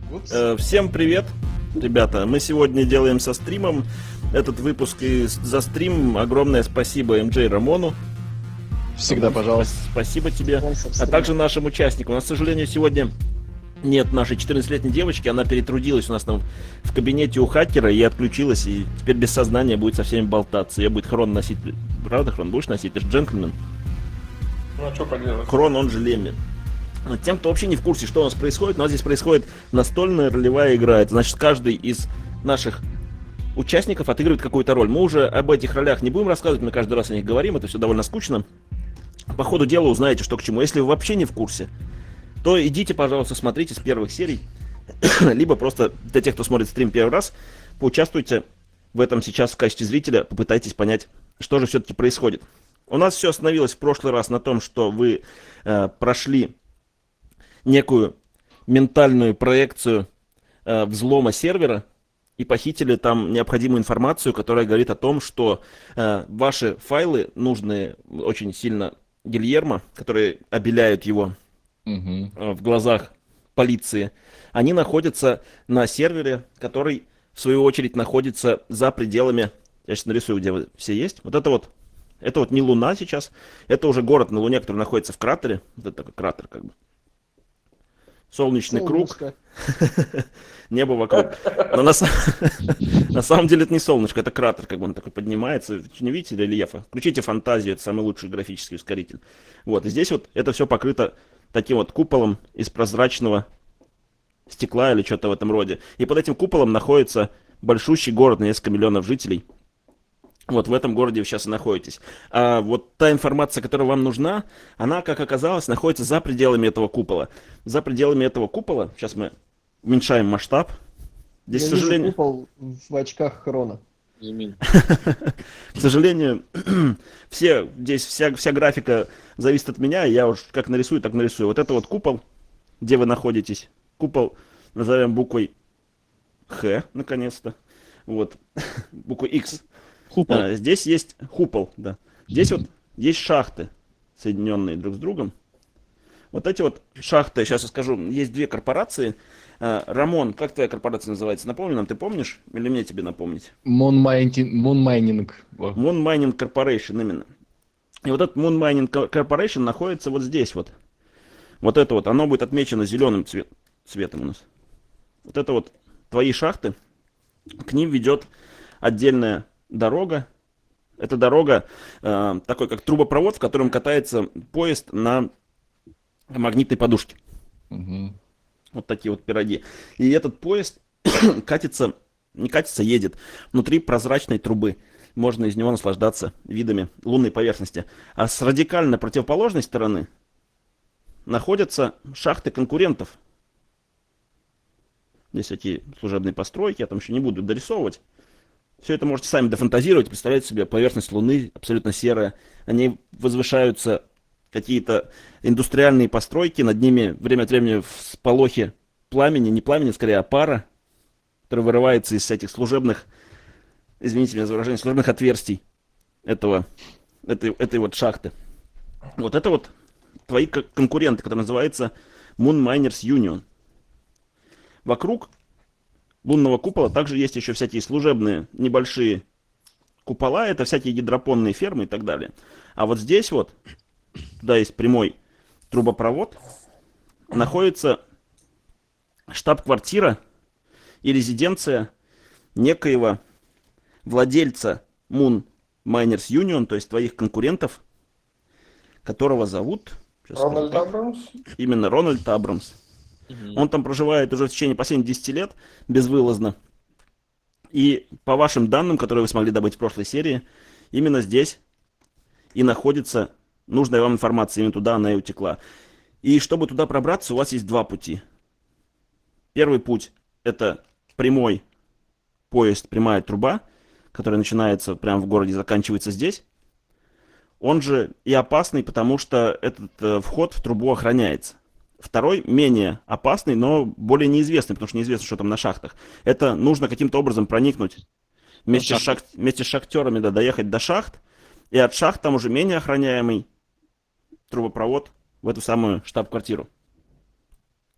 Всем привет, ребята. Мы сегодня делаем со стримом этот выпуск, и за стрим огромное спасибо МJ Рамону. Всегда, пожалуйста. Спасибо тебе. А также нашим участникам. У нас, к сожалению, сегодня нет нашей 14-летней девочки. Она перетрудилась у нас в кабинете у хакера и отключилась. И теперь без сознания будет со всеми болтаться. Ее будет Хрон носить. Правда, Хрон, будешь носить? Ты же джентльмен. Ну а что поделать? Хрон, он же Лемми. Тем, кто вообще не в курсе, что у нас происходит, у нас здесь происходит настольная ролевая игра. Это значит, каждый из наших участников отыгрывает какую-то роль. Мы уже об этих ролях не будем рассказывать, мы каждый раз о них говорим, это все довольно скучно. По ходу дела узнаете, что к чему. Если вы вообще не в курсе, то идите, пожалуйста, смотрите с первых серий. Либо просто для тех, кто смотрит стрим первый раз, поучаствуйте в этом сейчас в качестве зрителя, попытайтесь понять, что же все-таки происходит. У нас все остановилось в прошлый раз на том, что вы прошли некую ментальную проекцию взлома сервера и похитили там необходимую информацию, которая говорит о том, что ваши файлы, нужные очень сильно Гильермо, которые обеляют его в глазах полиции, они находятся на сервере, который в свою очередь находится за пределами, я сейчас нарисую, где вы все есть, это вот не Луна сейчас, это уже город на Луне, который находится в кратере, вот это такой кратер как бы. Солнечный круг, небо вокруг. Но на самом деле это не солнышко, это кратер, как бы он такой поднимается. Не видите рельефа? Включите фантазию, это самый лучший графический ускоритель. Вот, и здесь вот это все покрыто таким вот куполом из прозрачного стекла или что-то в этом роде. И под этим куполом находится большущий город на несколько миллионов жителей. Вот в этом городе вы сейчас и находитесь. А вот та информация, которая вам нужна, она, как оказалось, находится за пределами этого купола. За пределами этого купола, сейчас мы уменьшаем масштаб. Здесь, к сожалению... купол в очках Хрона. К сожалению, здесь вся графика зависит от меня, я уж как нарисую, так нарисую. Вот это вот купол, где вы находитесь. Купол назовем буквой Х, наконец-то. Вот, буквой X. Здесь есть купол, да. Здесь вот есть шахты, соединенные друг с другом. Вот эти вот шахты, сейчас я скажу, есть две корпорации. Рамон, как твоя корпорация называется? Напомни нам, ты помнишь? Или мне тебе напомнить? Moon Mining. Moon Mining Corporation, именно. И вот этот Moon Mining Corporation находится вот здесь вот. Вот это вот, оно будет отмечено зеленым цветом у нас. Вот это вот твои шахты. К ним ведет отдельная дорога. Это дорога такой, как трубопровод, в котором катается поезд на магнитной подушке. Вот такие вот пироги. И этот поезд едет внутри прозрачной трубы. Можно из него наслаждаться видами лунной поверхности. А с радикально противоположной стороны находятся шахты конкурентов. Здесь всякие служебные постройки, я там еще не буду дорисовывать. Все это можете сами дофантазировать, представлять себе поверхность Луны, абсолютно серая. Они возвышаются, какие-то индустриальные постройки, над ними время от времени всполохи пламени, не пламени, скорее, а пара, которая вырывается из этих служебных, извините меня за выражение, служебных отверстий этой вот шахты. Вот это вот твои конкуренты, которые называются Moon Miners Union. Вокруг лунного купола также есть еще всякие служебные небольшие купола, это всякие гидропонные фермы и так далее. А вот здесь вот, туда есть прямой трубопровод, находится штаб-квартира и резиденция некоего владельца Moon Miners Union, то есть твоих конкурентов, которого зовут... Рональд Абрамс? Именно Рональд Абрамс. Он там проживает уже в течение последних 10 лет безвылазно. И по вашим данным, которые вы смогли добыть в прошлой серии, именно здесь и находится нужная вам информация. Именно туда она и утекла. И чтобы туда пробраться, у вас есть два пути. Первый путь — это прямой поезд, прямая труба, которая начинается прямо в городе и заканчивается здесь. Он же и опасный, потому что этот вход в трубу охраняется. Второй менее опасный, но более неизвестный, потому что неизвестно, что там на шахтах. Это нужно каким-то образом проникнуть вместе с шахтерами, да, доехать до шахт. И от шахт там уже менее охраняемый трубопровод в эту самую штаб-квартиру.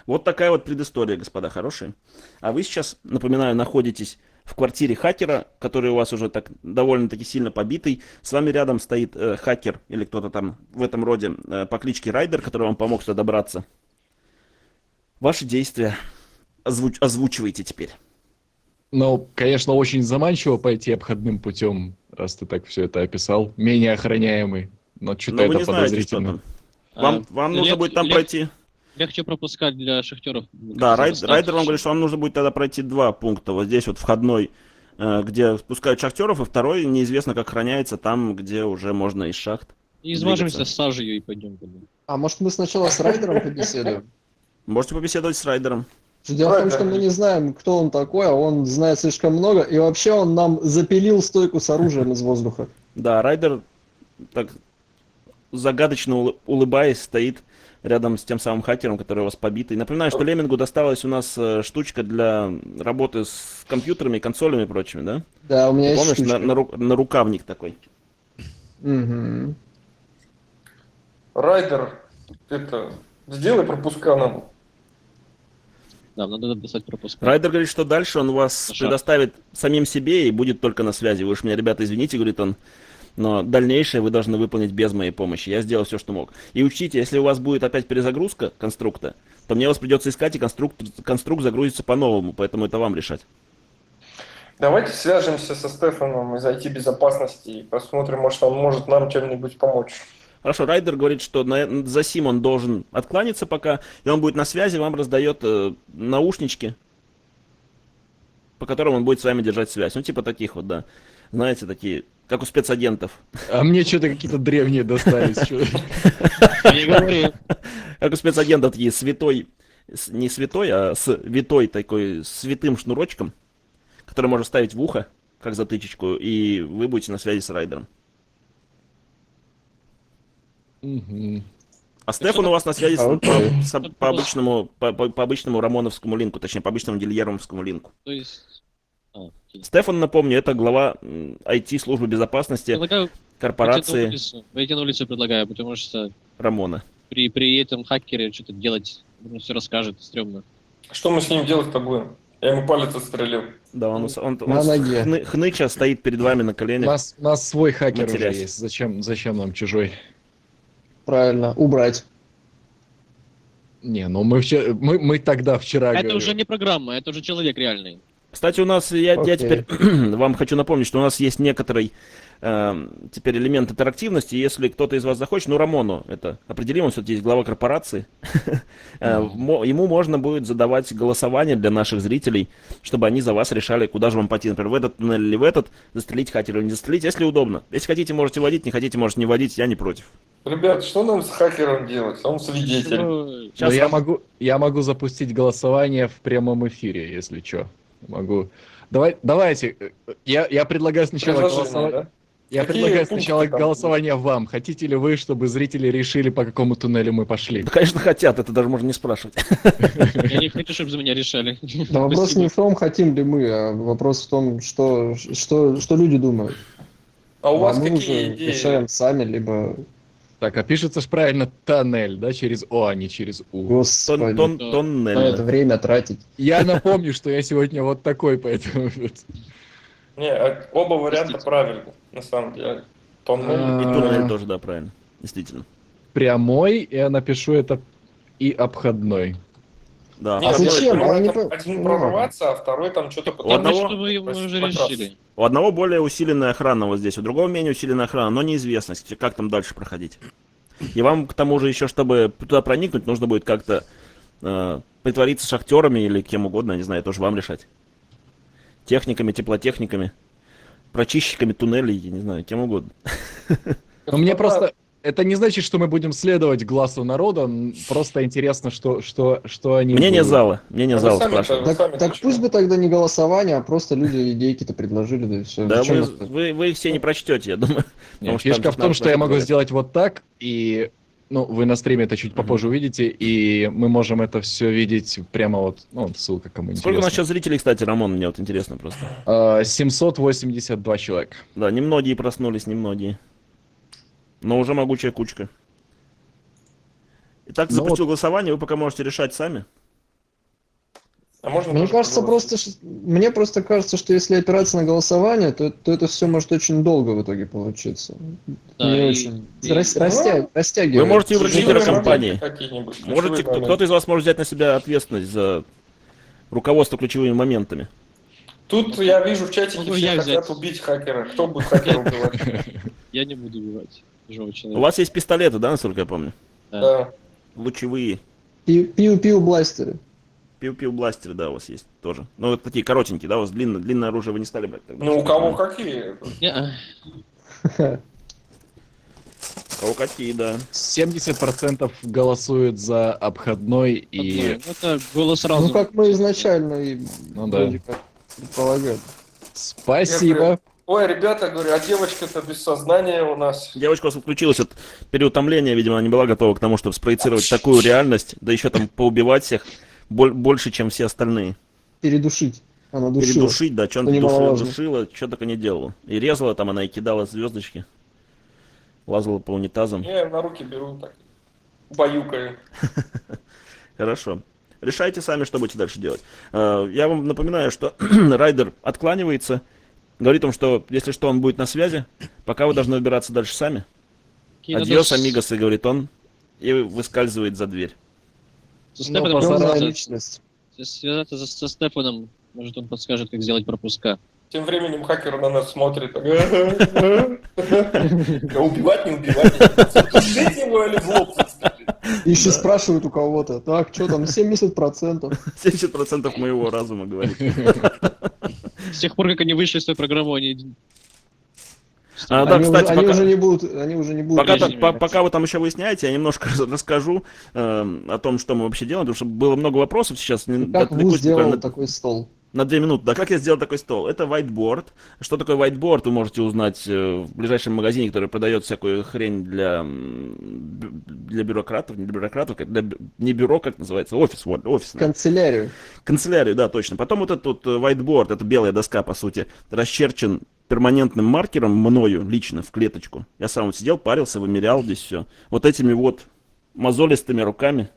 Вот такая вот предыстория, господа хорошие. А вы сейчас, напоминаю, находитесь в квартире хакера, который у вас уже так довольно-таки сильно побитый. С вами рядом стоит хакер или кто-то там в этом роде по кличке Райдер, который вам помог сюда добраться. Ваши действия озвучивайте теперь. Ну, конечно, очень заманчиво пойти обходным путем, раз ты так все это описал. Менее охраняемый, но что-то Но вы это не знаете, что подозрительно. там. Вам нужно будет там пройти... Легче пропускать для шахтеров. Да, Райдер вам говорит, что вам нужно будет тогда пройти 2 пункта. Вот здесь вот входной, где спускают шахтеров, и второй неизвестно как охраняется, там, где уже можно из шахт. И измажемся двигаться. с сажей и пойдем туда. А может мы сначала с Райдером побеседуем? Можете побеседовать с Райдером. Дело в том, что мы не знаем, кто он такой, а он знает слишком много, и вообще он нам запилил стойку с оружием из воздуха. Да, Райдер, так загадочно улыбаясь, стоит рядом с тем самым хакером, который у вас побитый. Напоминаю, что Леммингу досталась у нас штучка для работы с компьютерами, консолями и прочими, да? Да, у меня есть Помнишь, штучка. на рукавник такой. Мгм. Райдер, это, сделай пропуска нам. Да, надо достать пропуск. Райдер говорит, что дальше он вас Хорошо. предоставит самим себе и будет только на связи. Вы уж меня, ребята, извините, говорит он, но дальнейшее вы должны выполнить без моей помощи. Я сделал все, что мог. И учтите, если у вас будет опять перезагрузка конструкта, то мне вас придется искать, и конструкт загрузится по-новому, поэтому это вам решать. Давайте свяжемся со Стефаном из IT-безопасности и посмотрим, может он может нам чем-нибудь помочь. Хорошо, Райдер говорит, что за сим он должен откланяться пока, и он будет на связи, вам раздает наушнички, по которым он будет с вами держать связь. Ну, типа таких вот, да. Знаете, такие, как у спецагентов. А мне что-то какие-то древние достались. чё. Не говори. Как у спецагентов такие святой, не святой, а с витой такой святым шнурочком, который можно ставить в ухо, как затычечку, и вы будете на связи с Райдером. Мгм. А Стефан у вас на связи Окей. по обычному рамоновскому линку, точнее, по обычному дильеровскому линку. То есть... окей. Стефан, напомню, это глава IT-службы безопасности Предлагаю корпорации выйти на улицу предлагаю, потому что Рамона. при этом хакере что-то делать, он все расскажет, стрёмно. Что мы с ним делать-то будем? Я ему палец отстрелил. Да, он На ноге. хныча стоит перед вами на У коленях. нас свой хакер уже Матерясь. есть. Зачем нам чужой? Правильно, убрать. Не, ну мы тогда вчера Это говорили. уже не программа, это уже человек реальный. Кстати, у нас, я Окей. теперь вам хочу напомнить, что у нас есть некоторый теперь элемент интерактивности. Если кто-то из вас захочет, ну, Рамону это определимо, все-таки есть глава корпорации, ему можно будет задавать голосование для наших зрителей, чтобы они за вас решали, куда же вам пойти, например, в этот туннель или в этот, застрелить хакера или не застрелить, если удобно. Если хотите, можете водить, не хотите, можете не водить, я не против. Ребят, что нам с хакером делать? Он свидетель. Ну, Сейчас Но я могу запустить голосование в прямом эфире, если что. Могу. Давайте. Я предлагаю сначала Предложение, голосовать. да? Я Какие предлагаю пункты сначала там? голосование вам. Хотите ли вы, чтобы зрители решили, по какому туннелю мы пошли? Да, конечно, хотят, это даже можно не спрашивать. я не хочу, чтобы за меня решали. Да вопрос Спасибо. не в том, хотим ли мы, а вопрос в том, что люди думают. А у вас мы какие уже идеи? решаем сами, либо... Так, а пишется ж правильно тоннель, да, через О, а не через У. Господи, на это Тоннель. время тратить. Я напомню, что я сегодня вот такой, поэтому... Не, оба варианта Простите. правильны, на самом деле. Тоннель. И туннель тоже, да, правильно. Действительно. Прямой, я напишу это и обходной. Да. Нет, зачем? давай Они там по- один ну, прорваться, а второй там что-то У одного- Потому что вы его уже покрасться. решили. У одного более усиленная охрана вот здесь, у другого менее усиленная охрана, но неизвестность, как там дальше проходить. И вам, к тому же, еще, чтобы туда проникнуть, нужно будет как-то притвориться шахтерами или кем угодно, я не знаю, это уже вам решать. Техниками, теплотехниками, прочищиками туннелей, я не знаю, кем угодно. Но мне просто... Это не значит, что мы будем следовать глазу народа, просто интересно, что они... Мнение будут. зала, мнение А вы зала сами-то- спрашиваю. Вы сами Так почему? пусть бы тогда не голосование, а просто люди идейки-то предложили, да и все. Да, вы их все не прочтете, я думаю. Нет, Потому что фишка там в том, что я надо могу говорить. сделать вот так, и... Ну, вы на стриме это чуть попозже увидите, и мы можем это все видеть прямо вот... Ну, ссылка кому Сколько у нас интересно. сейчас зрителей, кстати, Рамон, мне вот интересно просто. 782 человека. Да, немногие проснулись, немногие. Но уже могучая кучка. Итак, Ну запустил голосование, вы пока можете решать сами. А можно Мне тоже кажется, проголосовать? мне просто кажется, что если опираться на голосование, то это все может очень долго в итоге получиться. Да, Не и- очень. и- Растягивает. Вы можете выбрать Ключевые лидера компании. моменты какие-нибудь. Можете, ключевые моменты. кто-то из вас может взять на себя ответственность за руководство ключевыми моментами. Тут я вижу в чатике Могу все я хотят взять. убить хакера. Кто будет хакера убивать? Я не буду убивать живого У человека. вас есть пистолеты, да, насколько я помню? Да. Лучевые. Пиу-пиу бластеры. Пиу-пиу бластеры, да, у вас есть тоже. Ну, вот такие коротенькие, да, у вас длинное оружие вы не стали брать тогда. Ну, у кого какие? Не-а. У кого какие, да. 70% голосуют за обходной и... Одно. Это голос разума. Ну, как мы изначально и Ну да. вроде как предполагали. Спасибо. Ой, ребята, говорю, а девочка-то без сознания у нас. Девочка у вас включилась от переутомления, видимо, она не была готова к тому, чтобы спроецировать такую реальность, да еще там поубивать всех больше, чем все остальные. Передушить. Она душила. Передушить, да, что она Это немаловажно. душила, что только не делала. И резала там она, и кидала звездочки. Лазала по унитазам. Я на руки беру так. Баюкаю. Хорошо. Решайте сами, что будете дальше делать. Я вам напоминаю, что Райдер откланивается. Говорит вам, что если что, он будет на связи. Пока вы должны выбираться дальше сами. Какие надо Адьос, с- амигосы, говорит он. И выскальзывает за дверь. Со Ну, Стефаном постараюсь. Темная связаться. личность. Связаться со Стефаном. Может, он подскажет, как сделать пропуска. Тем временем хакер на нас смотрит. Так, убивать, не убивать. Жить его или в лоб застрелить? И еще спрашивают у кого-то. Так, что там, 70%? 70% моего разума, говорит. С тех пор, как они вышли из той программы, они... Да, кстати, они пока- уже не будут. Они уже не будут. Пока вы там еще выясняете, я немножко расскажу о том, что мы вообще делаем, потому что было много вопросов сейчас. Как Отвлекусь ВУЗ сделал буквально такой стол? на 2 минуты. Да, как я сделал такой стол? Это whiteboard. Что такое whiteboard, вы можете узнать в ближайшем магазине, который продает всякую хрень для бюрократов, не для бюрократов, не бюро, как называется, офис. Канцелярию. Канцелярию, да, точно. Потом вот этот вот whiteboard, это белая доска, по сути, расчерчен перманентным маркером мною лично в клеточку. Я сам вот сидел, парился, вымерял здесь все. Вот этими вот мозолистыми руками.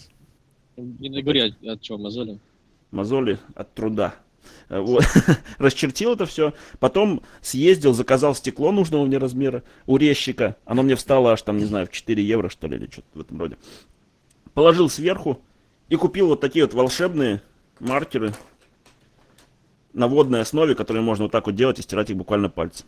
Не говори, от чего мозоли. Мозоли от труда. Вот. Расчертил это все. Потом съездил, заказал стекло нужного мне размера у резчика. Оно мне встало аж там, не знаю, в 4 евро, что ли, или что-то в этом роде. Положил сверху и купил вот такие вот волшебные маркеры на водной основе, которые можно вот так вот делать и стирать их буквально пальцем.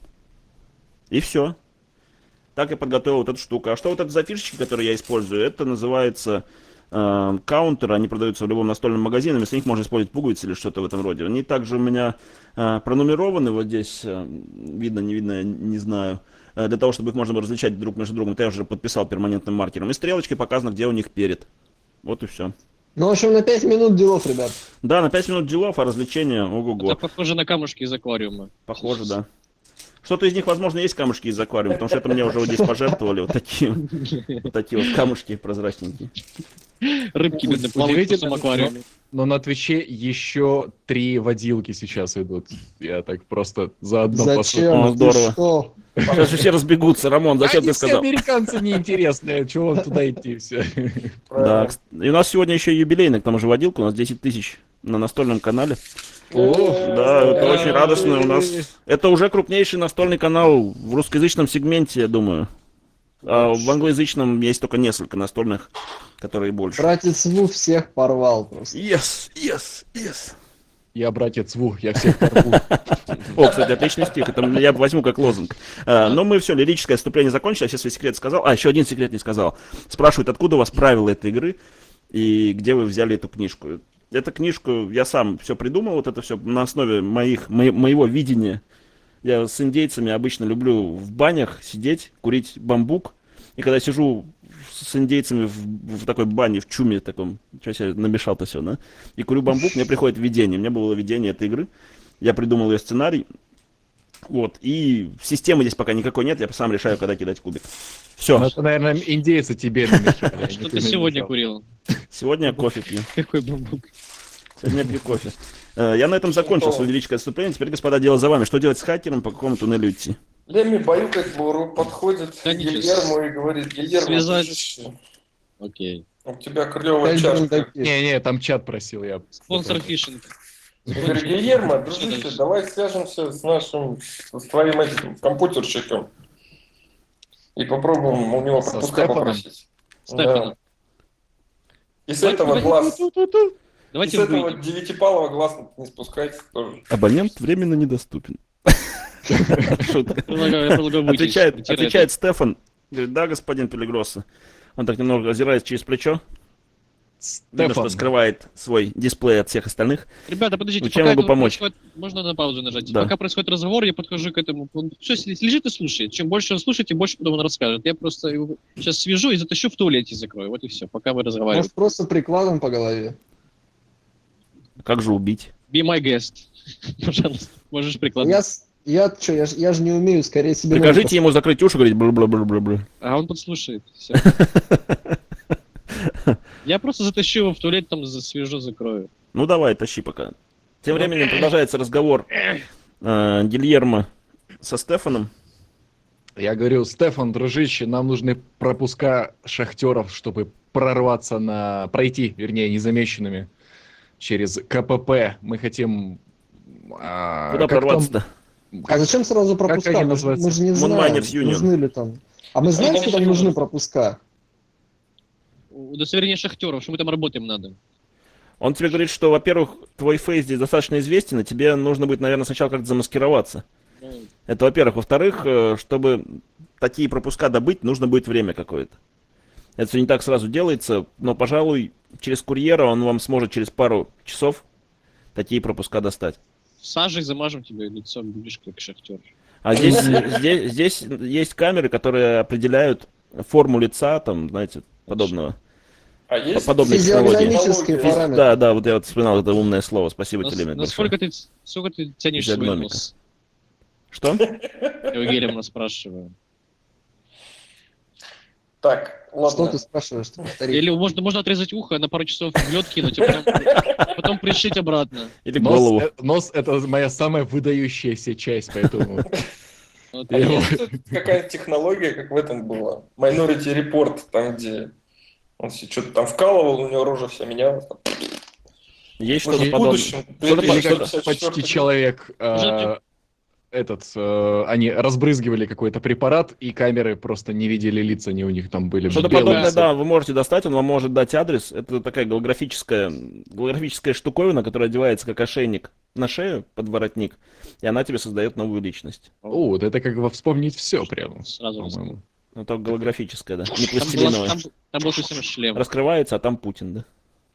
И все. Так я подготовил вот эту штуку. А что вот это за фишечки, которые я использую? Это называется каунтеры. Они продаются в любом настольном магазине. Вместо них можно использовать пуговицы или что-то в этом роде. Они также у меня пронумерованы. Вот здесь видно, не видно, я не знаю. Для того, чтобы их можно было различать друг между другом. Это я уже подписал перманентным маркером. И стрелочкой показано, где у них перед. Вот и все. Ну, в общем, на 5 минут делов, ребят. Да, на 5 минут делов, а развлечения ого-го. Это похоже на камушки из аквариума. Похоже, да. Что-то из них, возможно, есть камушки из аквариума, потому что это мне уже вот здесь пожертвовали вот такие вот камушки прозрачненькие. Рыбки, бедно, плавают в Смотрите, пустом аквариуме. Но на Твиче еще 3 водилки сейчас идут. Я так просто заодно Зачем? О, Ты здорово. что? Сейчас же все разбегутся, Рамон, зачем Они ты все сказал? американцы неинтересные, чего вам туда идти все? Да, и у нас сегодня еще юбилейный, к тому же водилка, у нас 10 тысяч на настольном канале. Да, это очень радостно у нас. Это уже крупнейший настольный канал в русскоязычном сегменте, я думаю. А в англоязычном есть только несколько настольных, которые больше. Братец Ву всех порвал просто. Yes. Я братец Ву, я всех порву. О, кстати, отличный стих, это я возьму как лозунг. Но мы все, лирическое отступление закончили, я сейчас свой секрет сказал. Еще один секрет не сказал. Спрашивают, откуда у вас правила этой игры и где вы взяли эту книжку. Эту книжку я сам все придумал, вот это все на основе моего видения. Я с индейцами обычно люблю в банях сидеть, курить бамбук. И когда сижу с индейцами в такой бане, в чуме таком, что я намешал-то все, да? И курю бамбук, мне приходит видение. У меня было видение этой игры. Я придумал ее сценарий. Вот. И системы здесь пока никакой нет, я сам решаю, когда кидать кубик. Все. Ну, это, наверное, индейцы тебе намешали. а не Что ты ты сегодня намешал. курил? Сегодня я кофе пью. Какой бамбук? Сегодня я пью кофе. Я на этом закончил свое лирическое отступление. Теперь, господа, дело за вами. Что делать с хакером, по какому туннелю идти? Леми баюкает Лору, подходит к Да ничего, Гильермо и говорит, Гильермо, связать. слышишь? Окей. У тебя клевая Опять чашка. бундаки. Не, там чат просил я. Спонсор фишинг. Я говорю, Гильермо, Что дружище, дальше? давай свяжемся с твоим этим компьютерщиком. И попробуем у него Со пропуска Стефаном? попросить. Стефаном. Да. И с этого глаз, и с Давайте этого выйдем. девятипалого глаз не спускайте тоже. Абонент временно недоступен. Шутка. Предлагаю выйти. Отвечает Стефан. Говорит, да, господин Пелегросса. Он так немного озирается через плечо. Видно, что Стефан, скрывает свой дисплей от всех остальных. Ребята, подождите, Ну, чем пока могу это помочь? происходит- можно на паузу нажать? Да. Пока происходит разговор, я подхожу к этому. Он все лежит и слушает. Чем больше он слушает, тем больше потом он расскажет. Я просто его сейчас свяжу и затащу в туалете закрою. Вот и все, пока вы разговариваете. Может, просто прикладом по голове? Как же убить? Be my guest. Пожалуйста, можешь прикладывать. Я же не умею, скорее себе... Прикажите ему закрыть уши, говорить бла-бла-бла-бла-бла. А он подслушает. Всё. Я просто затащу его в туалет, там свяжу, закрою. Ну давай, тащи пока. Тем временем продолжается разговор Гильермо со Стефаном. я говорю, Стефан, дружище, нам нужны пропуска шахтеров, чтобы пройти, вернее, незамеченными через КПП. Мы хотим... Куда как прорваться-то? А зачем сразу Как пропуска? они Мы называются? же не знаем, Moonminers Union. нужны ли там. А мы знаем, что там нужны пропуска? Удостоверение шахтеров, что мы там работаем надо. Он тебе говорит, что, во-первых, твой фейс здесь достаточно известен, и тебе нужно будет, наверное, сначала как-то замаскироваться. Ну, Это, во-первых. Во-вторых, чтобы такие пропуска добыть, нужно будет время какое-то. Это все не так сразу делается, но, пожалуй, через курьера он вам сможет через пару часов такие пропуска достать. сажей замажем тебе лицо, будешь как шахтер. А здесь есть камеры, которые определяют форму лица, там, знаете, подобного. А есть Подобные технологии. Физиогномические технологии? параметры. Да, вот я вот вспоминал это умное слово. Спасибо тебе, Лемет, Насколько большое. сколько ты тянешь свой Физиогномика. нос? Что? Я у Гелема спрашиваю. Так, Что ладно. ты спрашиваешь? Ты повтори. Или можно отрезать ухо, на пару часов в лед кинуть, а потом пришить обратно. Или голову. Нос — это моя самая выдающаяся часть, поэтому... Вот. А есть тут какая-то технология, как в этом было? Minority Report, там, где он что-то там вкалывал, у него рожа вся менялась. Есть Может, что-то в подобное. будущем, Что-то Или как 2054 почти человек они разбрызгивали какой-то препарат, и камеры просто не видели лица, они у них там были Что-то белые подобное, лица. да, вы можете достать, он вам может дать адрес. Это такая голографическая штуковина, которая одевается как ошейник на шею под воротник, и она тебе создает новую личность. О, вот это как бы вспомнить все прямо, Сразу по-моему. Ну, только голографическая, да, не Там, пластилиновая. там был совсем шлем. Раскрывается, а там Путин, да.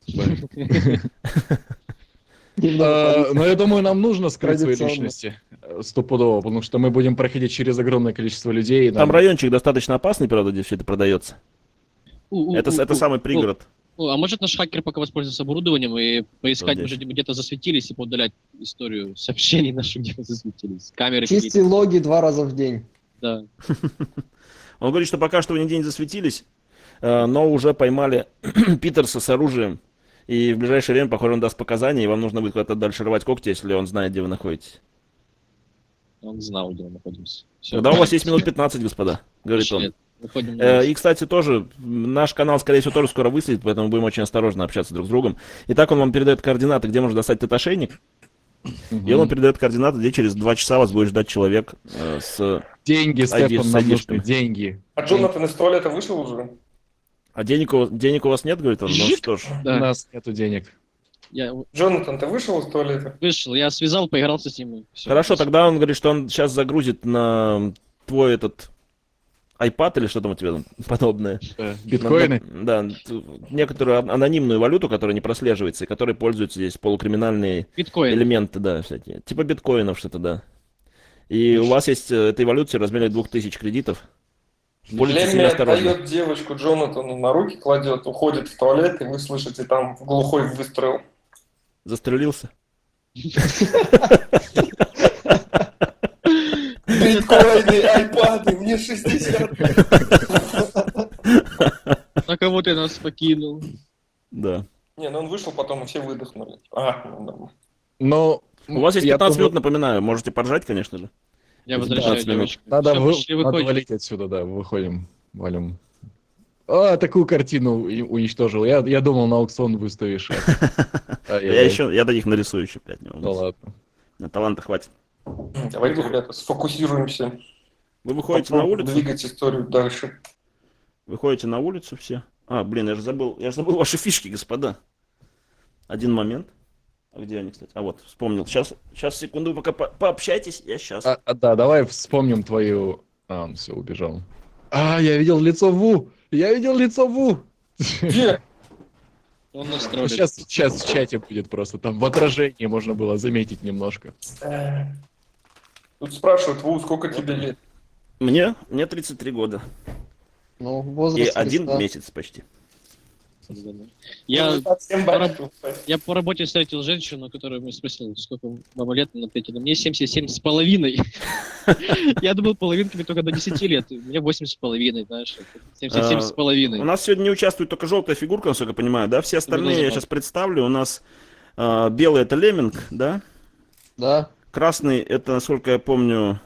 Но я думаю, нам нужно скрыть свои Традиционно. личности стопудово, потому что мы будем проходить через огромное количество людей. и Там нам- райончик достаточно опасный, правда, где все это продается. Это самый пригород. А может наш хакер пока воспользоваться оборудованием и поискать, Здесь. может, где-то засветились и поудалять историю сообщений наших, где-то засветились. Камеры Чисти какие-то. логи 2 раза в день. Да. Он говорит, что пока что вы нигде не засветились, но уже поймали Питерса с оружием. И в ближайшее время, похоже, он даст показания, и вам нужно будет куда-то дальше рвать когти, если он знает, где вы находитесь. Он знал, где мы находимся. Всё. Тогда у вас есть минут 15, господа, говорит он. Нет, выходим на И, кстати, тоже, наш канал, скорее всего, тоже скоро выследит, поэтому будем очень осторожно общаться друг с другом. Итак, он вам передает координаты, где можно достать этот ошейник, и он вам передает координаты, где через 2 часа вас будет ждать человек с... Деньги, ID Стефан, с нам нужны ID-шками. деньги. А Джонатан из туалета вышел уже? А денег у вас нет, говорит он? Ну что ж, У Да. нас нету денег. Я Джонатан, ты вышел из туалета? вышел, я связал, поигрался с ним. И всё. хорошо, тогда он говорит, что он сейчас загрузит на твой этот iPad или что там у тебя там подобное. Биткоины. Да, некоторую анонимную валюту, которая не прослеживается, и которой пользуются здесь полукриминальные Биткоин. элементы, да, всякие. Типа биткоинов что-то, да. И у вас есть этой валюте в размере 2000 кредитов. Пользуйтесь Лемми осторожно. отдает девочку Джонатану на руки, кладет, уходит в туалет, и вы слышите там глухой выстрел. Застрелился. Биткоины, айпады, мне 60. На кого ты нас покинул? Да. Не, ну он вышел, потом и все выдохнули. А, ну, нормально. Но У вас есть я 15 минут, думаю, напоминаю. Можете поржать, конечно же. Я Без возвращаю 15 минут. девочку. Надо Всё, пошли, надо выходим. валить отсюда, да, выходим, валим. Такую картину уничтожил. Я думал, на аукцион выставишь. Я таких нарисую еще 5 не Ну волнуйся. ладно. На таланта хватит. Давайте, ребята, сфокусируемся. Вы выходите на Попробуем улицу? двигать историю дальше. Выходите на улицу все. Блин, я же забыл ваши фишки, господа. Один момент. А где они, кстати? Вот, вспомнил. Сейчас, секунду, пока пообщайтесь, я сейчас. Да, давай вспомним твою... он все, убежал. Я видел лицо Ву! Я видел лицо Ву! Где? Он настроит. Сейчас в чате будет просто. Там в отражении можно было заметить немножко. Тут спрашивают, Ву, сколько тебе лет? Мне 33 года. Ну, И возраст 1 Христа. месяц почти. Я, Совсем большой. я по работе встретил женщину, которую мы спросили, сколько вам лет, она ответила, мне 77 с половиной. Я думал, половинками только до 10 лет. Мне 8 с половиной, знаешь. 77 с У половиной. нас сегодня не участвует только желтая фигурка, насколько я понимаю, да? Все остальные я сейчас представлю. У нас белый это Лемминг, да? Да. Красный это, насколько я помню,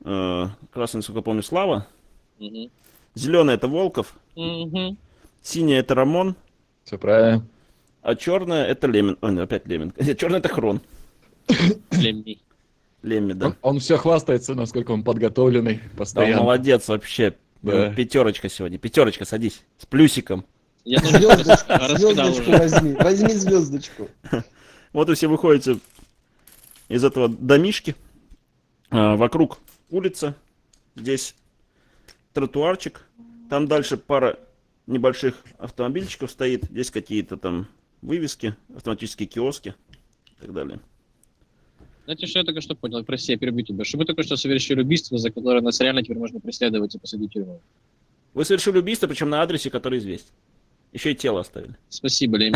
Слава. Мгм. Зеленый это Волков. Мгм. Синий это Рамон. Все правильно. А черная это Лемминг. Опять Лемминг. Черный это Хрон. Лемми. Лемми, да. Он все хвастается, насколько он подготовленный Да, он постоянно. молодец вообще. Да. Пятерочка сегодня. Пятерочка, садись. С плюсиком. Я тоже Звездочку, раскидал звездочку уже. возьми. Возьми звездочку. Вот вы все выходите из этого домишки. Вокруг улица. Здесь тротуарчик. Там дальше пара небольших автомобильчиков стоит. Здесь какие-то там вывески, автоматические киоски и так далее. Знаете, что я только что понял? Прости, я перебью тебя. Что мы только что совершили убийство, за которое нас реально теперь можно преследовать и посадить в тюрьму. Вы совершили убийство, причем на адресе, который известен. Еще и тело оставили. Спасибо, Лемми.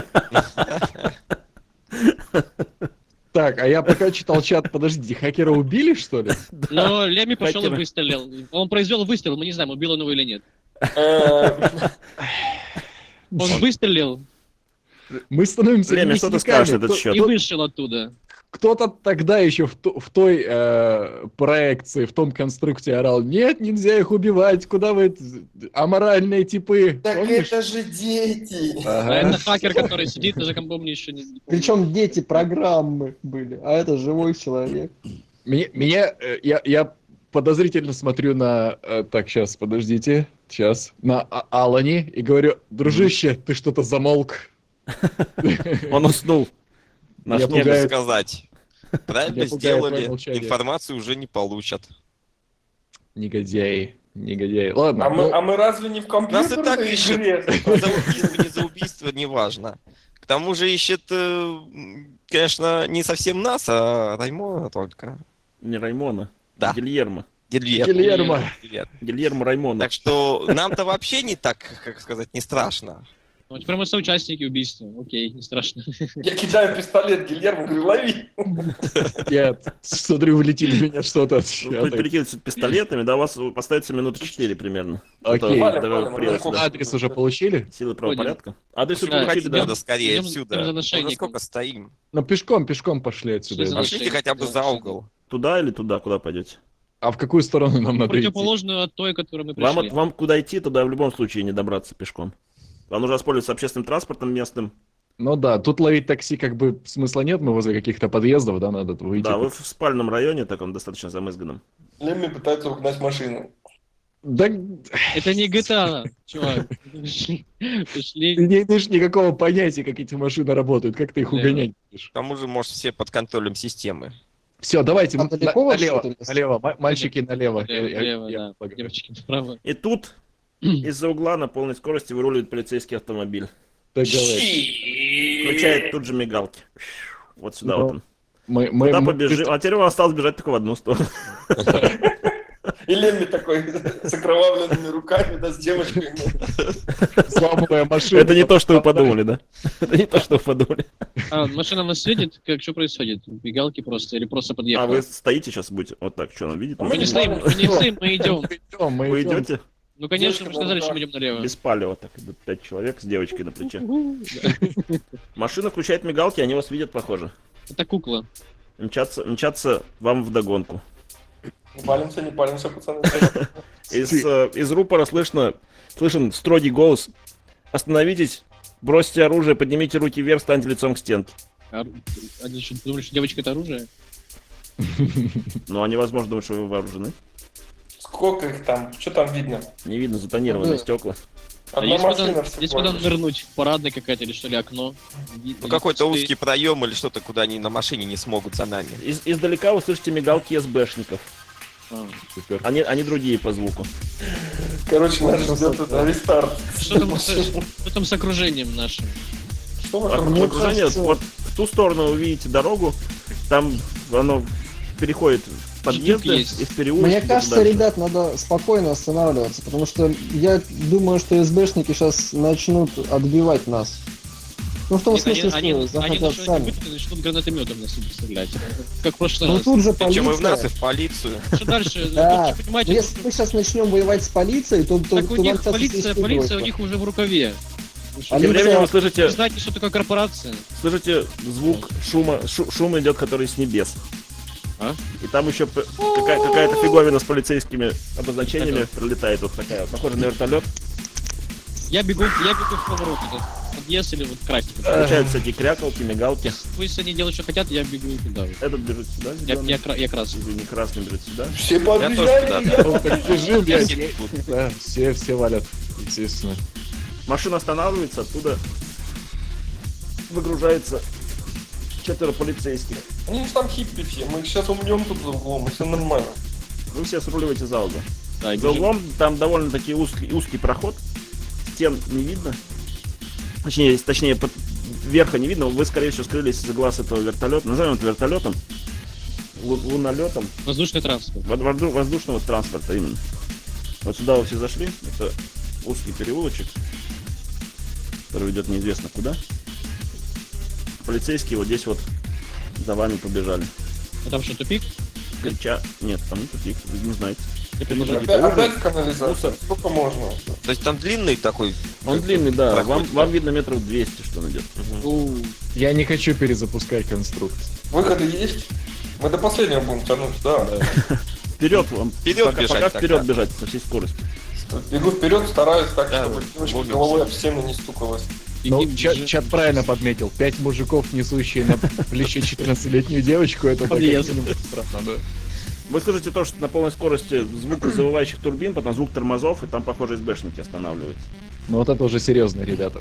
Так, а я пока читал чат, подожди, хакера убили, что ли? Но Лемми пошел и Хакеры. выстрелил. Он произвел выстрел, мы не знаем, убил он его или нет. Он выстрелил Мы становимся Лемми, что ты мясниками. скажешь на этот счет? и вышел оттуда. Кто-то тогда еще в той проекции, в том конструкте орал: нет, нельзя их убивать, куда вы, аморальные типы. Так Помнишь? это же дети. А Ага. это хакер, который сидит за компом, мне еще не помню. Причем дети программы были, а это живой человек. Я подозрительно смотрю на... так, сейчас, подождите. Сейчас. На Алани и говорю: дружище, ты что-то замолк. Он уснул. Наш Я негр. пугаю. сказать. Правильно Меня пугает твое сделали, молчание. информацию уже не получат. Негодяи. Ладно. А мы разве не в Нас и так компьютерной ищут. игре? За убийство, не за убийство, неважно. К тому же ищет, конечно, не совсем нас, а Раймона только. Не Раймона. Да. Гильермо. Гильермо. Гильермо Раймона. Так что нам-то вообще не так, как сказать, не страшно. Ну, теперь мы соучастники убийства. Окей, не страшно. Я кидаю пистолет Гильермо, говорю, лови. Нет, смотрю, влетит в меня что-то. Вы перекидываетесь пистолетами, да, у вас остается минуты 4 примерно. Окей. Это Валим, прелесть, валим. да. Адрес уже получили? Силы правопорядка. Адрес вы Да, получили, Уходить да? надо скорее Идем- отсюда. идем за Уже нашельником. сколько стоим? Ну, пешком пошли отсюда. Что за Пошлите хотя бы за угол. Туда или туда, куда пойдете? А в какую сторону нам надо идти? Противоположную от той, которой мы пришли. Вам куда идти, туда в любом случае не добраться пешком. Вам нужно воспользоваться общественным транспортом местным. Ну да, тут ловить такси как бы смысла нет, мы возле каких-то подъездов, да, надо выйти. Да, вы в спальном районе, таком достаточно замызганном. Лемми пытается угнать машину. Да Это не GTA, чувак. Пошли. ты не имеешь никакого понятия, как эти машины работают, как ты их Да. угонять будешь. К тому же, может, все под контролем системы. Все, давайте А далеко вас налево, что-то место? налево, мальчики налево. Лево, Я да. полагаю. Девочки направо. И тут из-за угла на полной скорости выруливает полицейский автомобиль. Так говорит. Включает тут же мигалки. Вот сюда Ну, вот он. Мы Куда побежим? А теперь вам осталось бежать только в одну сторону. И Лемми такой с окровавленными руками, да, с девочкой. взламывая машину. Это не то, что вы подумали, да? Это не то, что вы подумали. А, машина нас видит? Как что происходит? Бегалки просто или просто А подъехала? вы стоите сейчас будете? Вот так, что, она видит? Мы Мы не не стоим, мы не стоим, мы идем. Мы Вы идем. идете? Ну, конечно, мы Девушка же сказали, на что мы идем налево. Без палева так идут 5 человек с девочкой на плече. Машина включает мигалки, они вас видят, похоже. Это кукла. Мчатся вам вдогонку. Не палимся, пацаны. Из рупора слышен строгий голос. Остановитесь, бросьте оружие, поднимите руки вверх, станьте лицом к стенке. Они что, думали, что девочка это оружие? Ну, они, возможно, думают, что вы вооружены. Сколько их там? Что там видно? Не видно затонированные Да. стекла. А Одна есть машина куда, всего есть куда лишь. нырнуть? В парадной какая-то или что ли окно? Ну, какой-то узкий проем или что-то, куда они на машине не смогут за нами. Издалека вы слышите мигалки СБшников. Супер. Они другие по звуку. Короче, нас ждет это рестарт. Что там с окружением нашим? Что А вокруг? мне окружение, кажется- вот в ту сторону вы видите дорогу, там оно переходит в подъезды, есть. и в переулок. Мне и кажется, дальше. ребят, надо спокойно останавливаться, потому что я думаю, что СБшники сейчас начнут отбивать нас. Ну, в том смысле, что они захотят нашего сами. выйдут и начнут гранатометом нас стрелять. Как в прошлый Ну раз. тут же Причем и в нас, и полиция. в полицию. Что дальше? Да, Тут, понимаете, ну, если мы сейчас начнем воевать с полицией, то так у нам них сейчас полиция у бросят. них уже в рукаве. Вы что, Тем Полиция- временем вы Вы слышите, знаете, что такое корпорация? звук шума, шум идет, который с небес. А? И там еще какая-то фиговина с полицейскими обозначениями пролетает, вот такая, вот, похожа на вертолет. Я бегу в поворот, этот подъезд или вот красить. Включаются всякие крякалки, мигалки. Пусть они делают, что хотят, я бегу туда. Этот бежит сюда, зелёный. Я красный. Извини, красный бежит сюда. Все тоже подбежали, туда, ребята. Ну, так бежим, Я блядь. сидеть буду. Да, все валят, естественно. Машина останавливается, оттуда выгружается 4 полицейских. Они же там хиппи все. Мы сейчас умнем тут за углом, и все нормально. Вы все сруливаете за угол. Да, и За бежим. углом там довольно-таки узкий проход. Стен не видно. Точнее, верха не видно. Вы, скорее всего, скрылись из глаз этого вертолета. Назовем это вертолетом. Лунолетом. Воздушный транспорт. Воздушного транспорта именно. Вот сюда вы все зашли. Это узкий переулочек, который ведет неизвестно куда. Полицейские вот здесь вот за вами побежали. А там что, тупик? Крича... Нет, там не тупик, вы не знаете. Я нужно побежал. какие-то Опять урны. канализация. Мусор. Сколько можно? То есть там длинный такой. Он длинный, да. Проходит, Вам видно метров 200, что он идет. У, Я не хочу перезапускать конструкт. Выходы есть? Мы до последнего будем тянуть, да. Вперед вам. Вперед пока бежать вперед тогда. бежать со всей скоростью. Бегу вперед, стараюсь так, Да, чтобы девочка помню. головой об стену не стукалась. Ну, беги, чат, бежи. чат правильно подметил. 5 мужиков, несущие на плече 14-летнюю девочку, это так Подъезд. как минимум странно, да. Вы слышите то, что на полной скорости звук завывающих турбин, потом звук тормозов, и там, похоже, СБшники останавливаются. Ну вот это уже серьезно, ребята.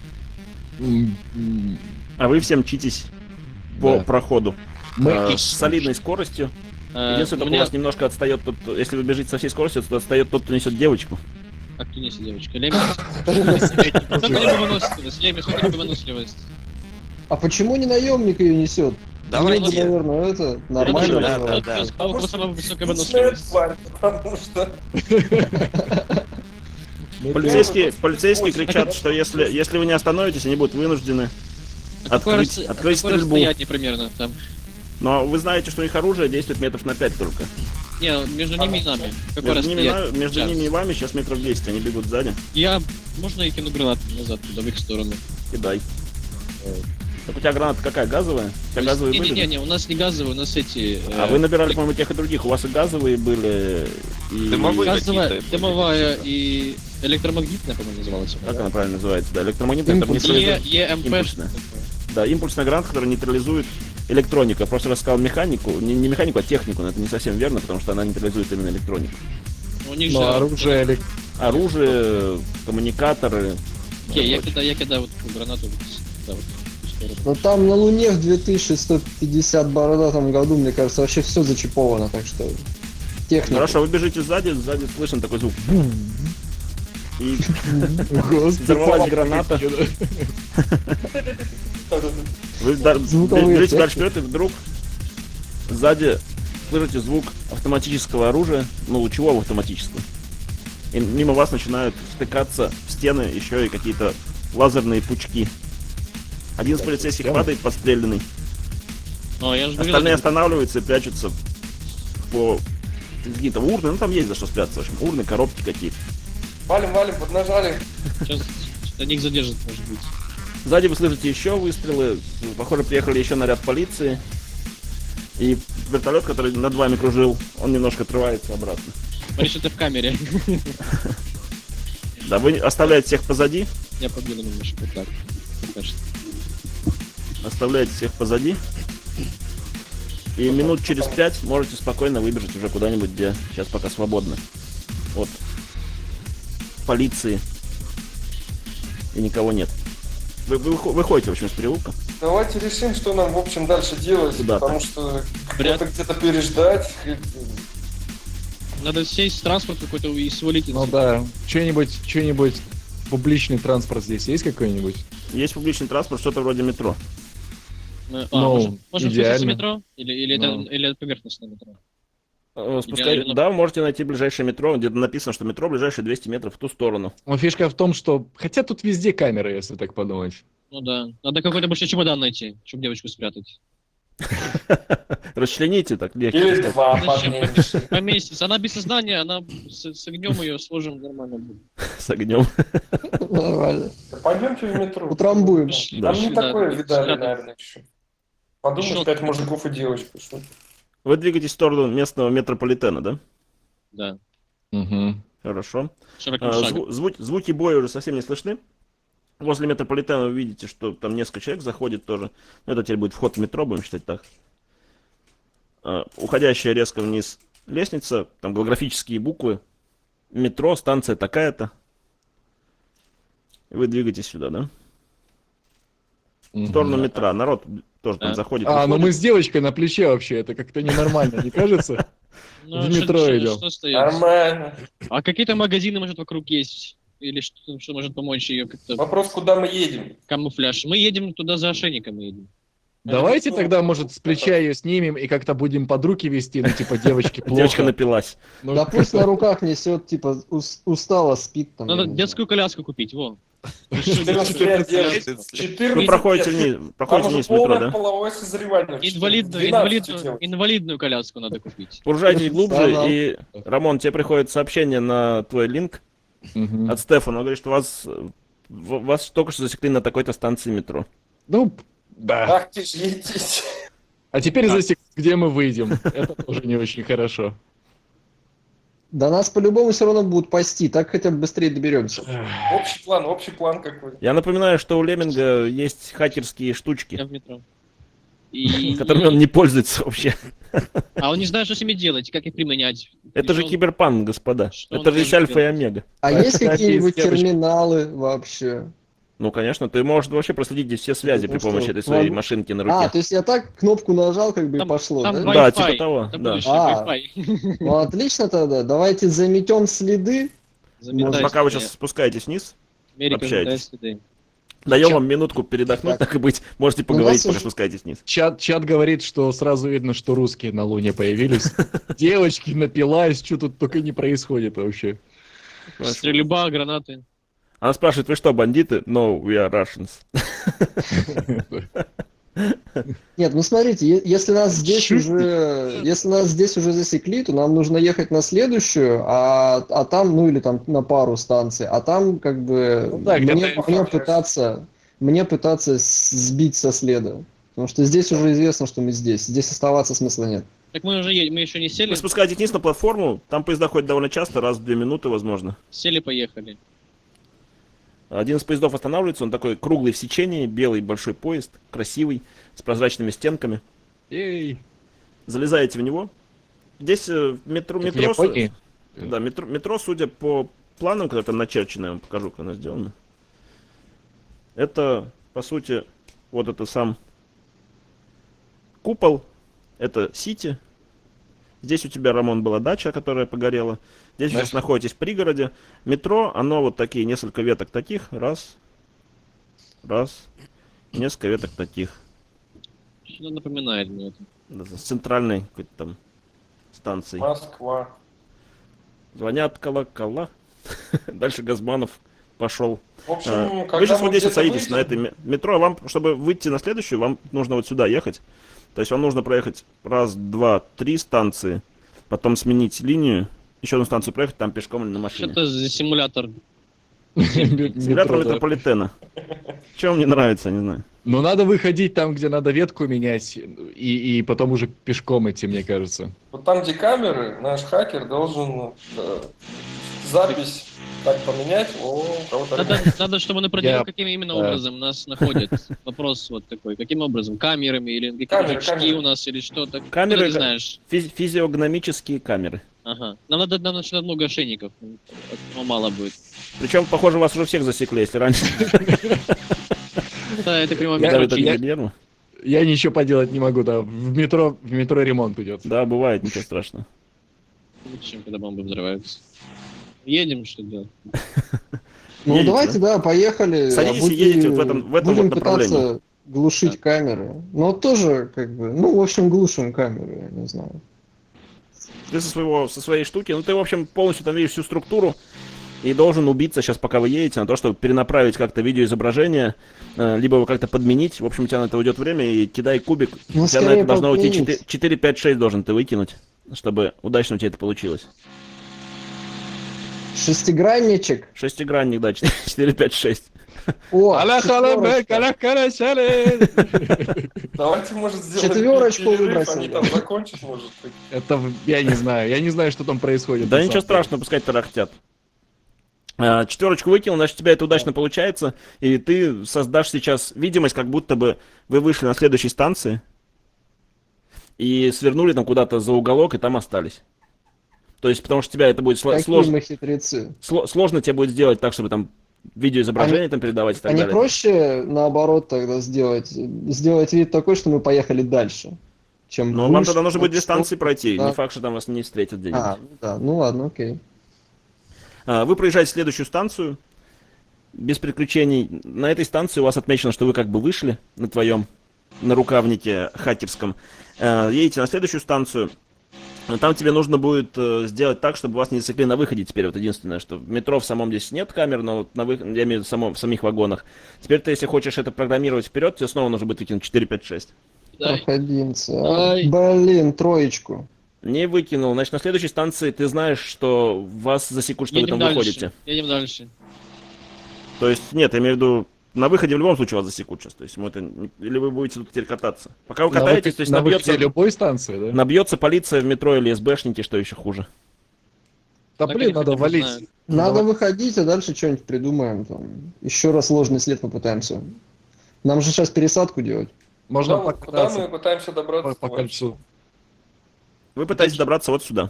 А вы все мчитесь по Да. проходу. Мы С солидной скоростью. А, Единственное, у только у меня... вас немножко отстает тот, если вы бежите со всей скоростью, то отстает тот, кто несет девочку. А кто несет девочка? Лемис? Сколько тебе выносливость? Лемис, сколько тебе выносливость? А почему не наемник ее несет? Давайте. Наверное, это нормально. Да, было. да. У кого самая высокая Отличная выносливость? тварь, потому что... Полицейские кричат, что если вы не остановитесь, они будут вынуждены А какое открыть какое стрельбу. расстояние примерно там? Но вы знаете, что их оружие действует метров на 5 только. Не, между ними и нами. Какое Между расстояние? ними и вами сейчас метров 10, они бегут сзади. Можно я кину гранату назад, туда, в их сторону? Кидай. Так у тебя граната какая, газовая? У тебя газовые были? Не, у нас не газовые, у нас эти... А вы набирали, по-моему, тех и других. У вас и газовые были, и... Дымовые. газовая, какие-то дымовая и электромагнитная, по-моему, называлась. Как она правильно называется? Да, электромагнитная, это нейтрализует. ЕМП. Импульсная. Да, импульсная граната, которая нейтрализует электронику. Я в прошлый раз сказал механику. Не механику, а технику, но это не совсем верно, потому что она нейтрализует именно электронику. У них же... Но оружие Оружие, коммуникаторы. Окей, я прочее. кидаю вот такую гранату вот сюда, вот, в ту сторону. Но там на Луне в 2150 бородатом году, мне кажется, вообще все зачиповано, так что техника. Хорошо, вы бежите сзади слышен такой звук. И взорвалась граната. Вы Звуковые бежите эффекты. дальше вперед, и вдруг сзади слышите звук автоматического оружия, ну, лучевого автоматического. И мимо вас начинают втыкаться в стены еще и какие-то лазерные пучки. Один из полицейских стены? падает подстреленный, Я же остальные останавливаются и прячутся по какие-то урны, ну там есть за что спрятаться, в общем, урны, коробки какие-то. Валим, поднажали. Сейчас они их задержат, может быть. Сзади вы слышите еще выстрелы, похоже, приехали еще наряд полиции. И вертолет, который над вами кружил, он немножко отрывается обратно. Смотри, что ты в камере. Да, вы оставляете всех позади, Я победу немножко вот так. Кажется. оставляете всех позади. И минут через 5 можете спокойно выбежать уже куда-нибудь, где сейчас пока свободно. От полиции. И никого нет. Вы выходите, в общем, из переулка. Давайте решим, что нам, в общем, дальше делать, Куда-то. потому что Вряд- это где-то переждать. Надо сесть в транспорт какой-то и свалить. Ну да, что-нибудь, публичный транспорт здесь есть какой-нибудь? Есть публичный транспорт, что-то вроде метро. Ну, Ну, можем идеально. спуститься в метро? Или Ну. это поверхностное метро? Спускай... Или- Да, вы можете найти ближайшее метро, где написано, что метро ближайшие 200 метров в ту сторону. Но фишка в том, что... Хотя тут везде камеры, если так подумать. Ну да. Надо какой-то большой чемодан найти, чтобы девочку спрятать. Расчлените так легче. Или сказать. два Зачем? поменьше. Поместится. Она без сознания, она с огнем ее сложим нормально будет. С огнем. Нормально. Да пойдемте в метро. Утрамбуем. Да. Там не Да, такое да. видали, Да. наверное, еще. Подумаешь, Шо 5 ты? мужиков и девочка. Что? Вы двигаетесь в сторону местного метрополитена, да? Да. Угу. Хорошо. Широким шагом. Звуки боя уже совсем не слышны. Возле метрополитена вы видите, что там несколько человек заходит тоже. Ну, это теперь будет вход в метро, будем считать так. Уходящая резко вниз лестница, там голографические буквы. Метро, станция такая-то. И вы двигаетесь сюда, да? В сторону метро. Народ тоже там Да. заходит. А, ну выходит. мы с девочкой на плече вообще, это как-то ненормально, не кажется? Ну, в что- метро что- идем. что стоит? Нормально. А какие-то магазины, может, вокруг есть? Или что может помочь ее как-то Вопрос, куда мы едем? камуфляж? Мы едем туда за ошейником, мы едем. Давайте тогда, может, с плеча ее снимем и как-то будем под руки вести, ну, типа, девочки Девочка плохо. напилась. Ну, Да пусть на руках несет, типа, устала, спит там. Надо я не детскую коляску купить, во. 14 лет девочка. 14 Вы проходите лет. вниз, Там проходите уже вниз в метро, полное да? половое созревание. Инвалидную коляску надо купить. Погружайтесь глубже, Сказал. и, Рамон, тебе приходит сообщение на твой линк мгм. от Стефана. Он говорит, что вас только что засекли на такой-то станции метро. Ну, да. Ах ты ж едите. А теперь засек, где мы выйдем. Это тоже не очень хорошо. Да нас по-любому все равно будут пасти, так хотя бы быстрее доберемся. Общий план какой. Я напоминаю, что у Лемминга есть хакерские штучки, Я в метро. И- которыми он не пользуется вообще. А он не знает, что с ними делать, как их применять. Это И же что он- киберпанк, господа. что Это он же есть может альфа и делать? омега. А А есть кстати, какие-нибудь девочка- терминалы вообще? Ну, конечно, ты можешь вообще проследить здесь все связи при Ну что, помощи этой своей могу- машинки на А, руке. то есть я так кнопку нажал, как бы и Там- пошло, там да? Wi-Fi. Да, типа того, Это да. будущее, А. Wi-Fi. Ну отлично тогда, давайте заметем следы. Заметать Пока вы следы. сейчас спускаетесь вниз, Америка общаетесь. заметает следы. даем Чё? вам минутку передохнуть, так и быть. Можете Ну, поговорить, нас пока уже- спускаетесь вниз. Чат говорит, что сразу видно, что русские на Луне появились. Девочки напилась, что тут только не происходит вообще. Стрельба, гранаты. Она спрашивает, вы что, бандиты? No, we are Russians. Нет, ну смотрите, если нас здесь Чуть уже засекли, то нам нужно ехать на следующую, а там, ну или там на пару станций, а там как бы Ну да, где-то мне пытаться сбить со следа. Потому что здесь уже известно, что мы здесь. Здесь оставаться смысла нет. Так мы уже едем, мы еще не сели. Вы спускаетесь вниз на платформу, там поезда ходят довольно часто, раз в 2 минуты, возможно. Сели, поехали. Один из поездов останавливается, он такой круглый в сечении, белый большой поезд, красивый, с прозрачными стенками. Эй, Залезаете в него. Здесь метро, как в метро, Японии. да, метро, судя по планам, которые там начерчены, я вам покажу, как оно сделано. Это, по сути, вот это сам купол, это Сити. Здесь у тебя, Рамон, была дача, которая погорела. Здесь вы Да. сейчас находитесь в пригороде. Метро, оно вот такие, несколько веток таких. Раз. Несколько веток таких. Что-то напоминает мне это. Да, с центральной какой-то там станции. Москва. Звонят колокола. Дальше Газманов пошел. В общем, когда Вы сейчас мы вот здесь вот где-то садитесь на выйдем, этой метро. Вам, чтобы выйти на следующую, вам нужно вот сюда ехать. То есть вам нужно проехать раз, два, 3 станции. Потом сменить линию. Еще одну станцию проехать, там пешком или на машине. Что-то за симулятор. Симулятор Метро, да. метрополитена. Чем вам не нравится, не знаю. Но надо выходить там, где надо ветку менять, и потом уже пешком идти, мне кажется. Вот там, где камеры, наш хакер должен запись так поменять, кого-то... Надо, чтобы он определил, Я- каким именно да. образом нас находят. Вопрос вот такой. Каким образом? Камерами или какие-то Камеры, очки камеры. у нас или что-то? Камеры, Откуда ты знаешь? Физиогномические камеры. Ага. Нам надо еще много ошейников. Этого мало будет. Причем, похоже, вас уже всех засекли, если раньше Да, это прямо Я- ставят метро. это Гильермо. Я ничего поделать не могу, да. В метро ремонт идет. Да, бывает, ничего страшного. Чем когда бомбы взрываются. Едем, что делать? Ну Едете, давайте, да, поехали. Садитесь а и едете вот в этом будем вот направлении. пытаться глушить камеры. Но тоже, как бы, ну, в общем, глушим камеры, я не знаю. Ты со своей штуки, ну ты, в общем, полностью там видишь всю структуру и должен убиться сейчас, пока вы едете, на то, чтобы перенаправить как-то видеоизображение, либо его как-то подменить. В общем, у тебя на это уйдет время, и кидай кубик. Ну, У тебя на скорее это должно уйти подменить. 4, 5, 6 должен ты выкинуть, чтобы удачно у тебя это получилось. Шестигранничек. Шестигранник, да, 4, 5, 6. О, четверочка. Давайте, может, сделаем Четверочку перерыв, выбросим, они да. там закончат, может быть. Это я не знаю, что там происходит. Да на ничего самом деле. страшного, пускай тарахтят. Четверочку выкинул, значит, у тебя это удачно получается, и ты создашь сейчас видимость, как будто бы вы вышли на следующей станции и свернули там куда-то за уголок и там остались. То есть, потому что тебя это будет Какие сложно, мы хитрецы. сложно тебе будет сделать так, чтобы там видеоизображение там передавать и так А не далее. проще, наоборот, тогда сделать вид такой, что мы поехали дальше, чем Но вам выше, тогда нужно будет 2 что- станции пройти, да. не факт, что там вас не встретят где-нибудь. Ну да, ну ладно, окей. Вы проезжаете следующую станцию без приключений. На этой станции у вас отмечено, что вы как бы вышли на твоем нарукавнике хакерском. Едете на следующую станцию. Там тебе нужно будет сделать так, чтобы вас не засекли на выходе теперь. Вот единственное, что в метро в самом здесь нет камер, но вот я имею в виду в самих вагонах. Теперь ты, если хочешь это программировать вперед, тебе снова нужно будет выкинуть 4, 5, 6. Дай. Проходимцы. Ай. Блин, троечку. Не выкинул. Значит, на следующей станции ты знаешь, что вас засекут, что вы Едем там дальше. выходите. Едем дальше. То есть, нет, я имею в виду, на выходе в любом случае вас засекут сейчас. То есть, или вы будете тут теперь кататься. Пока вы катаетесь, то есть на выходе набьется, любой станции, да? набьется полиция в метро или СБшники, что еще хуже. Да Так блин, они надо хотя бы валить. знают. Надо выходить, а дальше что-нибудь придумаем. Там. Еще раз ложный след попытаемся. Нам же сейчас пересадку делать. Можно Куда мы покататься пытаемся добраться? по кольцу. Вы пытаетесь добраться вот сюда.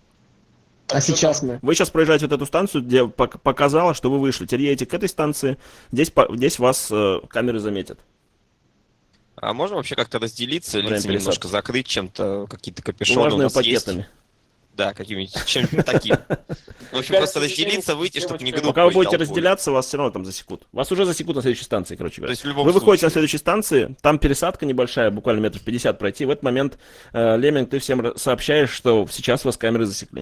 А что сейчас там? мы. Вы сейчас проезжаете вот эту станцию, где показало, что вы вышли. Теперь едете к этой станции, здесь вас камеры заметят. А можно вообще как-то разделиться, Время лица пересадки. немножко закрыть чем-то, какие-то капюшоны у Бумажными нас есть? пакетами. Да, какими-нибудь, чем-нибудь таким. В общем, Опять просто освещение разделиться, выйти, чтобы не системочкой. группой Пока вы будете толпой. разделяться, вас все равно там засекут. Вас уже засекут на следующей станции, короче То говоря. есть в любом Вы выходите на случае. следующей станции, там пересадка небольшая, буквально метров 50 пройти. В этот момент, Леминг, ты всем сообщаешь, что сейчас вас камеры засекли.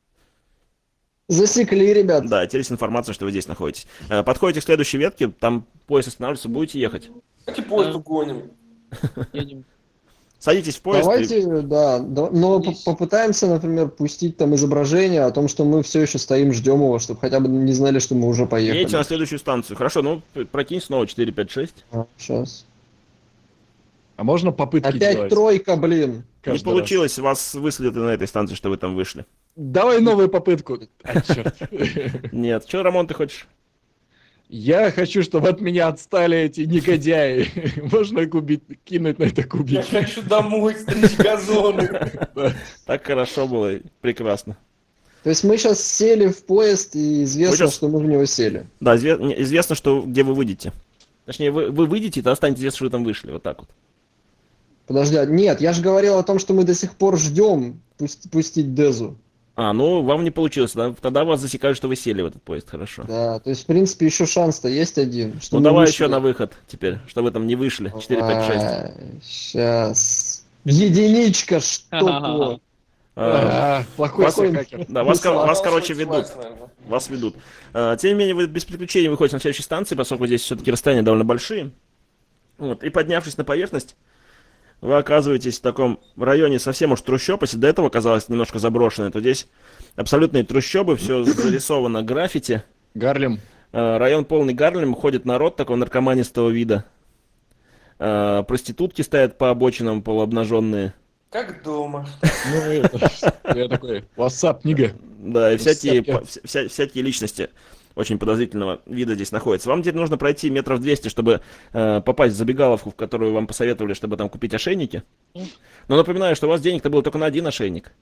Засекли, ребят. Да, теперь есть информация, что вы здесь находитесь. Подходите к следующей ветке, там поезд останавливается, будете ехать. Давайте поезд угоним. Едем. Садитесь в поезд. Давайте, но Есть. попытаемся, например, пустить там изображение о том, что мы все еще стоим, ждем его, чтобы хотя бы не знали, что мы уже Едете на поехали. следующую станцию. Хорошо, ну прокинь снова 4, 5, 6. Сейчас. А можно попытки Опять делать? тройка, блин. Не каждый получилось, вас выследили на этой станции, что вы там вышли. раз? Давай новую попытку. А, черт. Нет, что, Рамон, ты хочешь? Я хочу, чтобы от меня отстали эти негодяи. Можно кинуть на это Я кубики. хочу домой стричь газоны. Так хорошо было, прекрасно. То есть мы сейчас сели в поезд, и известно, Вы щас- что мы в него сели. Да, известно, что где вы выйдете. Точнее, вы выйдете, то останется известно, что вы там вышли. Вот так вот. Подожди, нет, я же говорил о том, что мы до сих пор ждем пустить Дезу. Ну, вам не получилось. Тогда вас засекают, что вы сели в этот поезд. Хорошо. Да, то есть, в принципе, еще шанс-то есть один. Что Ну, мы давай вышли. еще на выход теперь, что вы там не вышли. 4, 5, 6. Сейчас. Единичка, что? Плохой Какой- хакер. Да, вас, Надо короче, свой ведут. девайс, наверное. Вас ведут. Тем не менее, вы без приключений выходите на следующей станции, поскольку здесь все-таки расстояния довольно большие. Вот. И поднявшись на поверхность, вы оказываетесь в таком районе совсем уж трущоб. Если до этого казалось немножко заброшенное, то здесь абсолютные трущобы, все зарисовано граффити. Гарлем. Район полный Гарлем, ходит народ такого наркоманистого вида. проститутки стоят по обочинам полуобнаженные. Как дома. Ну, это, я такой, WhatsApp, нига. Да, и всякие, Всякие. всякие личности очень подозрительного вида здесь находятся. Вам теперь нужно пройти метров 200, чтобы попасть в забегаловку, в которую вам посоветовали, чтобы там купить ошейники. Но напоминаю, что у вас денег-то было только на один ошейник.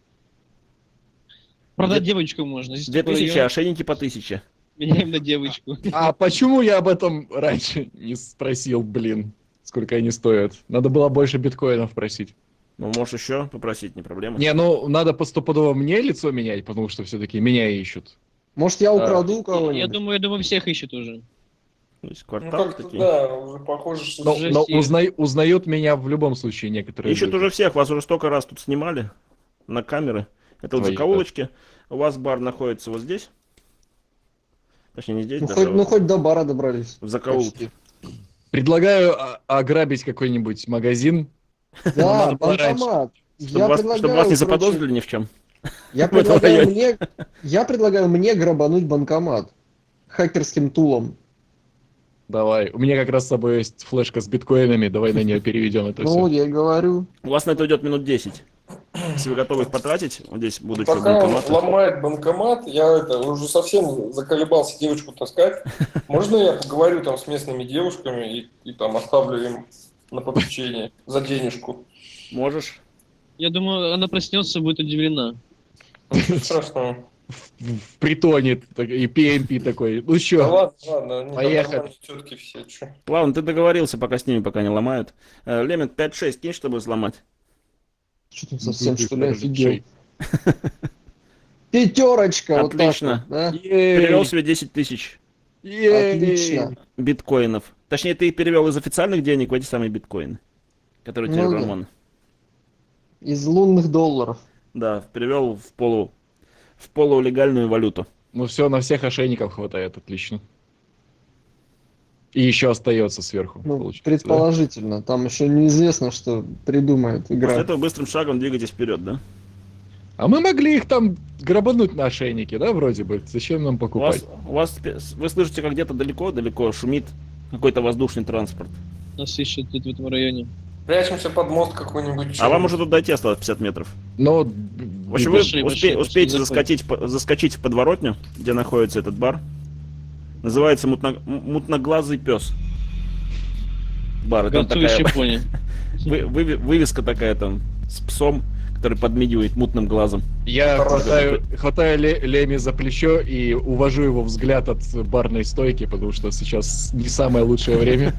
Продать девочку можно. Здесь 2000, такой а ошейники по 1000. меняем на девочку. А почему я об этом раньше не спросил, блин? Сколько они стоят? Надо было больше биткоинов просить. Ну, можешь еще попросить, не проблема. Не, ну, надо постопудово мне лицо менять, потому что все-таки меня ищут. Может, я украду у Я кого-нибудь? думаю, всех ищут уже. То есть Ну кварталы как-то такие. да, уже похоже, что... Но, Уже но все. узнают меня в любом случае некоторые. Ищут люди. уже всех, вас уже столько раз тут снимали на камеры. Это вот Твои, закоулочки. У вас бар находится вот здесь. Точнее, не здесь, Ну, даже хоть, а ну, вот хоть до бара добрались. в закоулке. Почти. Предлагаю ограбить какой-нибудь магазин. Да, надо было банкомат. Чтобы вас, чтобы вас не короче, заподозрили ни в чем. Я в этом предлагаю районе. мне, я предлагаю мне грабануть банкомат хакерским тулом. Давай. У меня как раз с собой есть флешка с биткоинами. Давай на нее переведем это Ну, все. я и говорю. У вас на это уйдет минут 10. Если вы готовы их потратить, вот здесь будут еще Пока он банкоматы. ломает банкомат, я уже совсем заколебался девочку таскать. Можно я поговорю там с местными девушками и там оставлю им на попечение за денежку? Можешь. Я думаю, она проснется и будет удивлена. Ничего страшного. В притоне и PMP такой. Ну Да что? ладно, ладно, они там Поехали. нормальные тетки все. Чё. Ладно, ты договорился, пока с ними пока не ломают. Лемент 5-6 кинь, чтобы взломать. Что тут совсем, что ли, Хорошо. офигел? Пятерочка, Отлично. вот так вот, Перевел себе 10 тысяч да? Отлично. биткоинов. Точнее, ты их перевел из официальных денег в эти самые биткоины, которые тебе Ну да. Рамон. Из лунных долларов. Да, перевел в полулегальную валюту. Ну все, на всех ошейников хватает, отлично. И еще остается сверху. Ну, получается, предположительно. Там еще неизвестно, что придумает После игра. этого быстрым шагом двигайтесь вперед, да? да? А мы могли их там грабануть на ошейнике, да, вроде бы? Зачем нам У покупать? вас, вы слышите, как где-то далеко шумит какой-то воздушный транспорт. Нас ищут тут в этом районе. Прячемся под мост какой-нибудь. А вам уже тут дойти осталось 50 метров. Но... В общем, вы Пошли, пошли, успеете пошли, заскочить в подворотню, где находится этот бар. Называется «Мутноглазый пес». Бар. Там Горцующий такая пони. вывеска такая там с псом, который подмигивает мутным глазом. Я Хорошо. хватаю Леми за плечо и увожу его взгляд от барной стойки, потому что сейчас не самое лучшее время.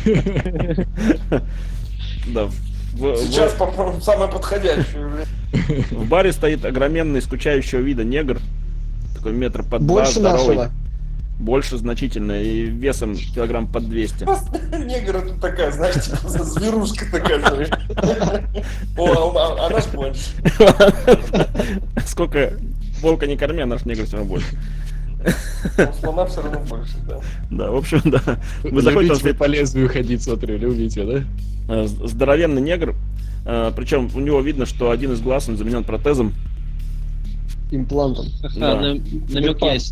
Да. Сейчас, по-моему, самое подходящее время. В баре стоит огроменный скучающего вида негр. Такой метр под два, Больше здоровый. нашего. Больше значительно и весом килограмм под 200. Негр это такая, знаешь, типа зверушка такая. знаешь. О, а наш больше. Сколько волка не корми, а наш негр все равно больше. Слона все равно больше, да. Да, в общем, да. Вы заходите, Любите по лезвию ходить, смотрю, любите, да? здоровенный негр. Причем у него видно, что один из глаз он заменен протезом. Имплантом. Да. Ха, намек есть.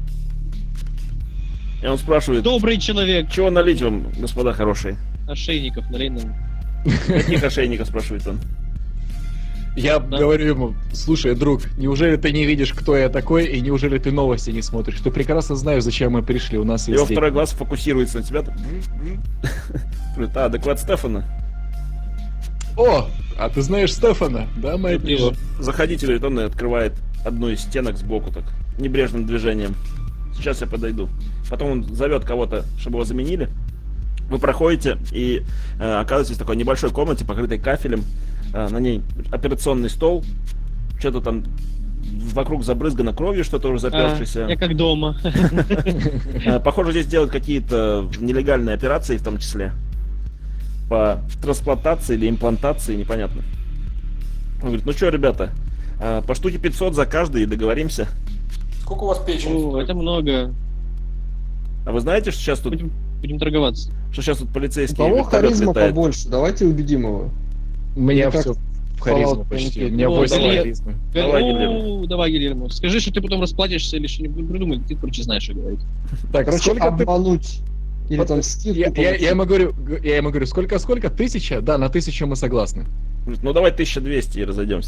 И он спрашивает, Добрый человек. чего налить вам, господа хорошие? Ошейников налей нам. Каких ошейников, спрашивает он. Я Да. говорю ему, слушай, друг, неужели ты не видишь, кто я такой, и неужели ты новости не смотришь? Ты прекрасно знаешь, зачем мы пришли, у нас есть Его деньги». второй глаз фокусируется на тебя. Говорит, доклад Стефана. О, а ты знаешь Стефана? Да, мать Ближе. его. Заходите, говорит, он и открывает одну из стенок сбоку так, небрежным движением. Сейчас я подойду. Потом он зовет кого-то, чтобы его заменили. Вы проходите и оказываетесь в такой небольшой комнате, покрытой кафелем. На ней операционный стол. Что-то там вокруг забрызгано кровью, что-то уже запершееся. Я как дома. Похоже, здесь делают какие-то нелегальные операции, в том числе. По трансплантации или имплантации, непонятно. Он говорит, ну что, ребята, по штуке 500 за каждый и договоримся. Сколько у вас печень? О, стоит? это много. А вы знаете, что сейчас тут, Будем торговаться. тут У полицейский кого вертолет харизма летает? побольше? Давайте убедим его. У меня как все в харизму Fallout почти. У 75. меня Ну, 8 давай. харизмы. Давай, О, Гильермо. давай, Гильермо. Скажи, что ты потом расплатишься или что-нибудь придумай. Ты, короче, знаешь, что говорить. Так, Короче, сколько ты... обмануть Или там скидку Я получить. ему говорю, сколько? 1000? Да, на 1000 мы согласны. Говорит, ну давай 1200 и разойдемся.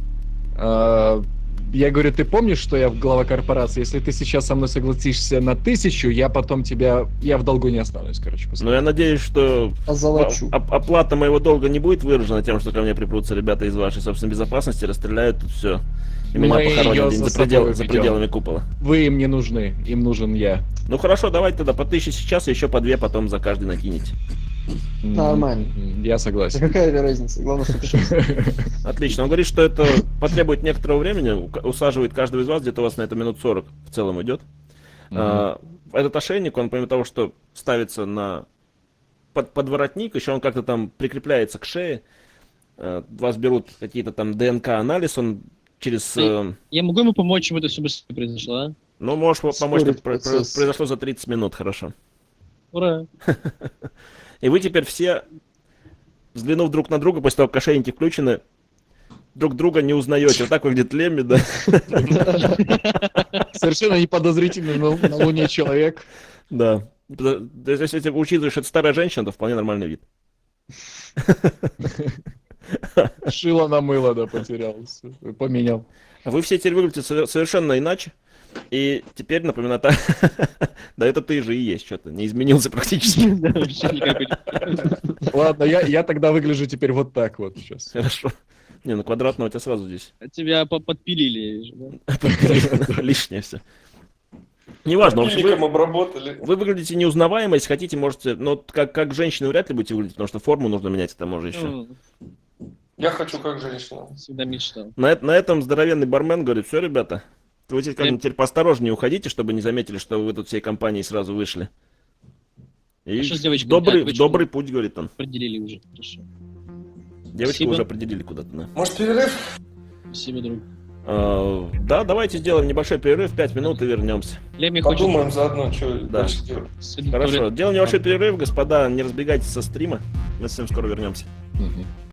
Я говорю, ты помнишь, что я глава корпорации? Если ты сейчас со мной согласишься на 1000, я потом я в долгу не останусь, короче. после Но я надеюсь, что Озолочу. оплата моего долга не будет выражена тем, что ко мне припрутся ребята из вашей собственной безопасности, расстреляют тут все. И меня Мы похоронят её где-нибудь за за собой за ведём. пределами купола. Вы им не нужны, им нужен я. Ну хорошо, давайте тогда по 1000 сейчас и еще по 2 потом за каждый накинете. Нормально. Я Да согласен. какая разница? Главное, что ты сейчас. Отлично. Он говорит, что это потребует некоторого времени, усаживает каждого из вас, где-то у вас на это минут 40 в целом идет. Этот ошейник, он помимо того, что ставится под воротник, еще он как-то там прикрепляется к шее. Вас берут какие-то там ДНК-анализ, он через... Я могу ему помочь, чтобы это все быстрее произошло, а? Ну, можешь помочь, Ускорить это процесс. произошло за 30 минут, хорошо. Ура! И вы теперь все, взглянув друг на друга, после того, как ошейники включены, друг друга не узнаете. Вот так выглядит Лемми, да? Совершенно неподозрительный на Луне человек. Да. То есть, если ты учитываешь, что это старая женщина, то вполне нормальный вид. Шило на мыло, да, потерял. Поменял. А вы все теперь выглядите совершенно иначе. И теперь напоминаю, да это ты же и есть, что-то не изменился практически. Да, вообще никакой. Ладно, я тогда выгляжу теперь вот так вот сейчас. Хорошо. Не, ну квадратного у тебя сразу здесь. Тебя подпилили, я вижу, да? Лишнее все. Неважно, в общем, Фильмиком обработали. вы выглядите неузнаваемо, если хотите, можете, но как женщины вряд ли будете выглядеть, потому что форму нужно менять к тому же еще. Ну, Я хочу как женщина. всегда мечтал. На этом здоровенный бармен говорит, все, ребята, вы теперь поосторожнее уходите, чтобы не заметили, что вы тут всей компанией сразу вышли. И А что с девочкой? добрый путь, говорит он. Определили уже, хорошо. Девочку Спасибо. уже определили куда-то, да. Может, перерыв? Спасибо, друг. Да, давайте сделаем небольшой перерыв, 5 минут и вернемся. Леми хочет... Подумаем заодно, что Да. дальше делать. сходить в Хорошо, туалет. делаем небольшой перерыв, господа, не разбегайтесь со стрима, мы совсем скоро вернемся. Мгм.